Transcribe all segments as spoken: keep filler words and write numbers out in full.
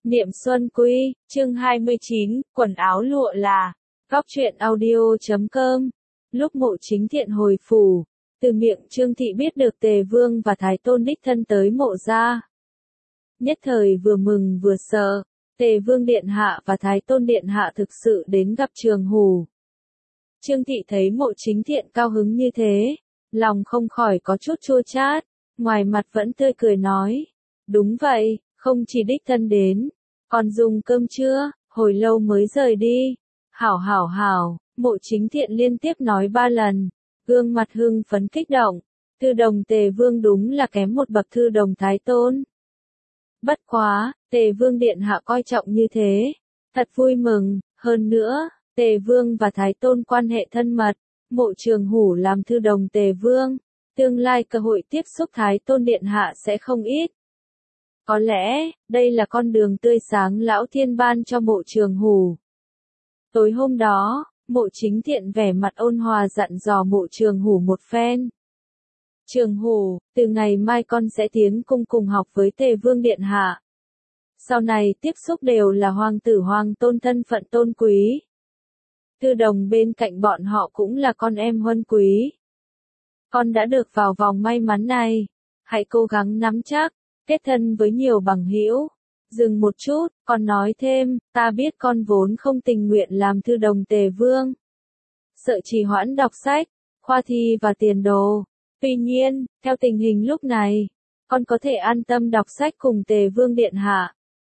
Niệm Xuân Quy, chương hai mươi chín, quần áo lụa là, góc truyện audio chấm com. Lúc Mộ Chính Thiện hồi phủ, từ miệng Trương Thị biết được Tề Vương và Thái Tôn đích thân tới mộ gia. Nhất thời vừa mừng vừa sợ, Tề Vương Điện Hạ và Thái Tôn Điện Hạ thực sự đến gặp Trường Hủ. Trương Thị thấy Mộ Chính Thiện cao hứng như thế, lòng không khỏi có chút chua chát, ngoài mặt vẫn tươi cười nói, đúng vậy, không chỉ đích thân đến, còn dùng cơm trưa, hồi lâu mới rời đi. Hảo hảo hảo, Mộ Chính Thiện liên tiếp nói ba lần, gương mặt hưng phấn kích động, thư đồng Tề Vương đúng là kém một bậc thư đồng Thái Tôn. Bất quá, Tề Vương Điện Hạ coi trọng như thế, thật vui mừng, hơn nữa, Tề Vương và Thái Tôn quan hệ thân mật, Mộ Trường Hủ làm thư đồng Tề Vương, tương lai cơ hội tiếp xúc Thái Tôn Điện Hạ sẽ không ít. Có lẽ, đây là con đường tươi sáng Lão Thiên ban cho Mộ Trường Hủ. Tối hôm đó, Mộ Chính Thiện vẻ mặt ôn hòa dặn dò Mộ Trường Hủ một phen. Trường Hủ, từ ngày mai con sẽ tiến cung cùng học với Tề Vương Điện Hạ. Sau này tiếp xúc đều là hoàng tử hoàng tôn thân phận tôn quý. Thư đồng bên cạnh bọn họ cũng là con em huân quý. Con đã được vào vòng may mắn này, hãy cố gắng nắm chắc, kết thân với nhiều bằng hữu. Dừng một chút, con nói thêm, ta biết con vốn không tình nguyện làm thư đồng Tề Vương. Sợ trì hoãn đọc sách, khoa thi và tiền đồ. Tuy nhiên, theo tình hình lúc này, con có thể an tâm đọc sách cùng Tề Vương Điện Hạ.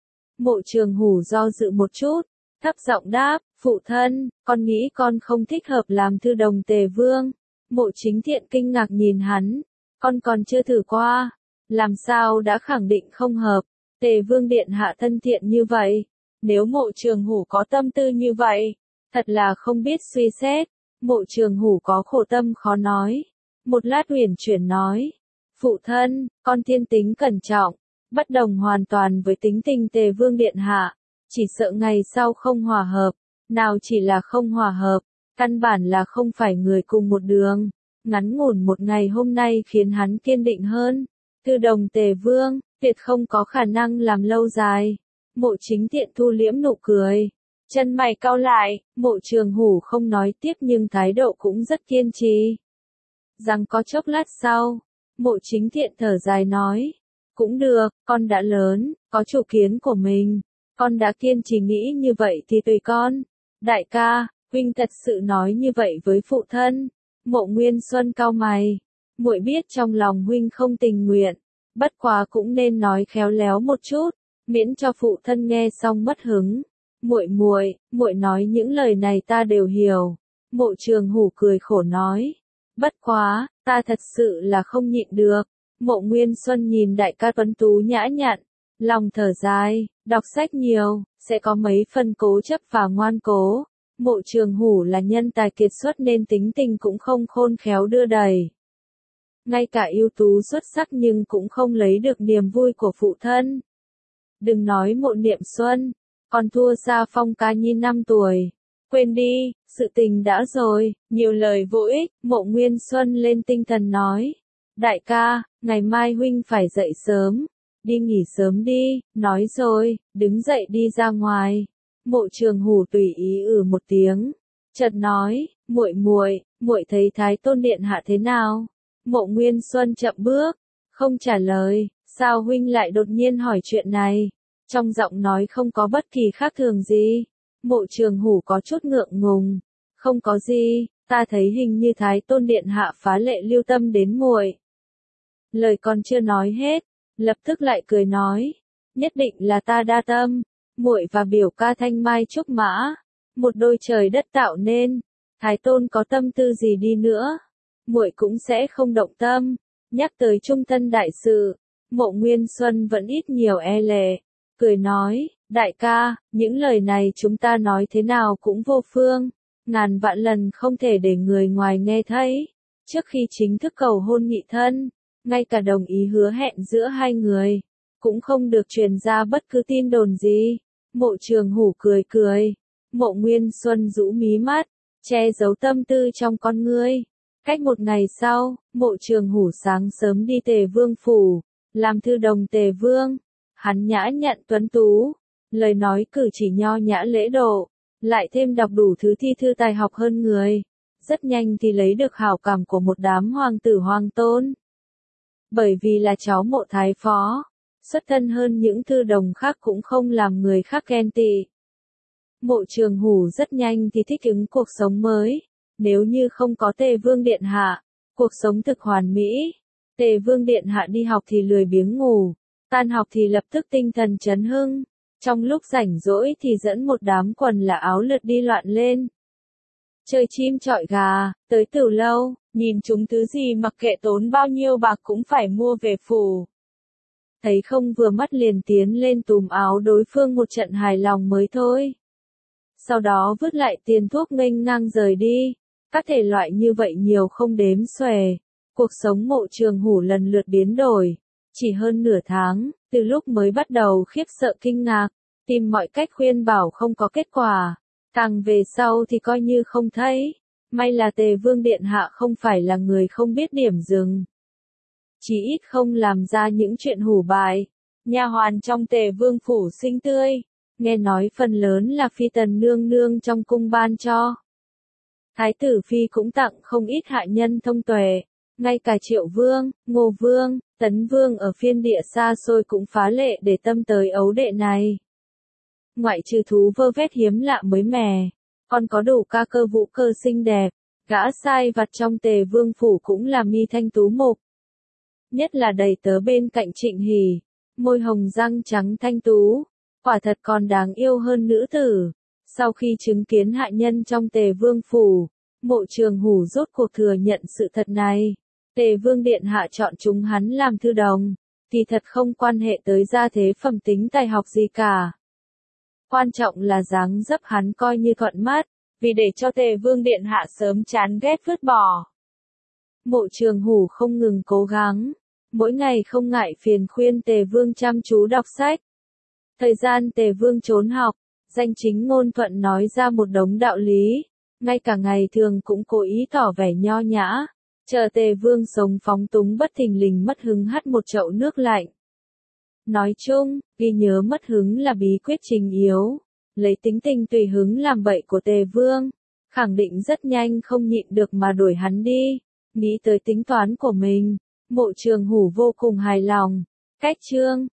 Mộ Trường Hủ do dự một chút, thấp giọng đáp, phụ thân, con nghĩ con không thích hợp làm thư đồng Tề Vương. Mộ Chính Thiện kinh ngạc nhìn hắn, con còn chưa thử qua, làm sao đã khẳng định không hợp. Tề Vương Điện Hạ thân thiện như vậy, nếu Mộ Trường Hủ có tâm tư như vậy, thật là không biết suy xét. Mộ Trường Hủ có khổ tâm khó nói, một lát uyển chuyển nói, phụ thân, con thiên tính cẩn trọng, bất đồng hoàn toàn với tính tình Tề Vương Điện Hạ, chỉ sợ ngày sau không hòa hợp, nào chỉ là không hòa hợp, căn bản là không phải người cùng một đường. Ngắn ngủn một ngày hôm nay khiến hắn kiên định hơn, thư đồng Tề Vương, tuyệt không có khả năng làm lâu dài. Mộ Chính Thiện thu liễm nụ cười, chân mày cau lại, Mộ Trường Hủ không nói tiếp nhưng thái độ cũng rất kiên trì. Rằng có chốc lát sau, Mộ Chính Thiện thở dài nói, cũng được, con đã lớn, có chủ kiến của mình, con đã kiên trì nghĩ như vậy thì tùy con. Đại ca, huynh thật sự nói như vậy với phụ thân. Mộ Nguyên Xuân cau mày, muội biết trong lòng huynh không tình nguyện, bất quá cũng nên nói khéo léo một chút, miễn cho phụ thân nghe xong mất hứng. Muội muội, muội nói những lời này ta đều hiểu. Mộ Trường Hủ cười khổ nói, bất quá, ta thật sự là không nhịn được. Mộ Nguyên Xuân nhìn đại ca tuấn tú nhã nhặn, lòng thở dài, đọc sách nhiều, sẽ có mấy phần cố chấp và ngoan cố. Mộ Trường Hủ là nhân tài kiệt xuất nên tính tình cũng không khôn khéo đưa đẩy. Ngay cả ưu tú xuất sắc nhưng cũng không lấy được niềm vui của phụ thân. Đừng nói Mộ Niệm Xuân, còn thua xa Phong Ca Nhi năm tuổi. Quên đi, sự tình đã rồi, nhiều lời vô ích. Mộ Nguyên Xuân lên tinh thần nói, đại ca, ngày mai huynh phải dậy sớm, đi nghỉ sớm đi. Nói rồi, đứng dậy đi ra ngoài. Mộ Trường Hủ tùy ý ừ một tiếng, chợt nói, muội muội, muội thấy Thái Tôn Điện Hạ thế nào? Mộ Nguyên Xuân chậm bước, không trả lời. Sao huynh lại đột nhiên hỏi chuyện này? Trong giọng nói không có bất kỳ khác thường gì. Mộ Trường Hủ có chút ngượng ngùng, không có gì, ta thấy hình như Thái Tôn Điện Hạ phá lệ lưu tâm đến muội. Lời còn chưa nói hết, lập tức lại cười nói, nhất định là ta đa tâm. Muội và biểu ca thanh mai trúc mã, một đôi trời đất tạo nên, Thái Tôn có tâm tư gì đi nữa, muội cũng sẽ không động tâm. Nhắc tới trung thân đại sự, Mộ Nguyên Xuân vẫn ít nhiều e lệ, cười nói, đại ca, những lời này chúng ta nói thế nào cũng vô phương, ngàn vạn lần không thể để người ngoài nghe thấy. Trước khi chính thức cầu hôn nghị thân, ngay cả đồng ý hứa hẹn giữa hai người, cũng không được truyền ra bất cứ tin đồn gì. Mộ Trường Hủ cười cười, Mộ Nguyên Xuân rũ mí mắt, che giấu tâm tư trong con ngươi. Cách một ngày sau, Mộ Trường Hủ sáng sớm đi Tề Vương phủ, làm thư đồng Tề Vương. Hắn nhã nhặn tuấn tú, lời nói cử chỉ nho nhã lễ độ, lại thêm đọc đủ thứ thi thư tài học hơn người. Rất nhanh thì lấy được hảo cảm của một đám hoàng tử hoàng tôn. Bởi vì là cháu mộ thái phó, xuất thân hơn những thư đồng khác cũng không làm người khác ghen tị. Mộ Trường Hủ rất nhanh thì thích ứng cuộc sống mới, nếu như không có Tề Vương Điện Hạ, cuộc sống thực hoàn mỹ. Tề Vương Điện Hạ đi học thì lười biếng ngủ, tan học thì lập tức tinh thần chấn hưng, trong lúc rảnh rỗi thì dẫn một đám quần là áo lượt đi loạn lên. Chơi chim chọi gà, tới từ lâu, nhìn chúng thứ gì mặc kệ tốn bao nhiêu bạc cũng phải mua về phủ. Thấy không vừa mắt liền tiến lên túm áo đối phương một trận hài lòng mới thôi. Sau đó vứt lại tiền thuốc nghênh ngang rời đi. Các thể loại như vậy nhiều không đếm xuể. Cuộc sống Mộ Trường Hủ lần lượt biến đổi. Chỉ hơn nửa tháng, từ lúc mới bắt đầu khiếp sợ kinh ngạc, tìm mọi cách khuyên bảo không có kết quả. Càng về sau thì coi như không thấy. May là Tề Vương Điện Hạ không phải là người không biết điểm dừng. Chỉ ít không làm ra những chuyện hủ bại. Nha hoàn trong Tề Vương phủ xinh tươi, nghe nói phần lớn là phi tần nương nương trong cung ban cho. Thái tử phi cũng tặng không ít hạ nhân thông tuệ, ngay cả Triệu Vương, Ngô Vương, Tấn Vương ở phiên địa xa xôi cũng phá lệ để tâm tới ấu đệ này. Ngoại trừ thú vơ vét hiếm lạ mới mẻ, còn có đủ ca cơ vũ cơ xinh đẹp, gã sai vặt trong Tề Vương phủ cũng là mi thanh tú mục. Nhất là đầy tớ bên cạnh Trịnh Hỉ, môi hồng răng trắng thanh tú, quả thật còn đáng yêu hơn nữ tử. Sau khi chứng kiến hạ nhân trong Tề Vương phủ, Mộ Trường Hủ rốt cuộc thừa nhận sự thật này. Tề Vương Điện Hạ chọn chúng hắn làm thư đồng, thì thật không quan hệ tới gia thế phẩm tính tài học gì cả. Quan trọng là dáng dấp hắn coi như thuận mắt, vì để cho Tề Vương Điện Hạ sớm chán ghét vứt bỏ. Mộ Trường Hủ không ngừng cố gắng, mỗi ngày không ngại phiền khuyên Tề Vương chăm chú đọc sách. Thời gian Tề Vương trốn học, danh chính ngôn thuận nói ra một đống đạo lý, ngay cả ngày thường cũng cố ý tỏ vẻ nho nhã, chờ Tề Vương sống phóng túng bất thình lình mất hứng hắt một chậu nước lạnh. Nói chung, ghi nhớ mất hứng là bí quyết trình yếu, lấy tính tình tùy hứng làm bậy của Tề Vương, khẳng định rất nhanh không nhịn được mà đuổi hắn đi. Nghĩ tới tính toán của mình, Mộ Trường Hủ vô cùng hài lòng. Cách chương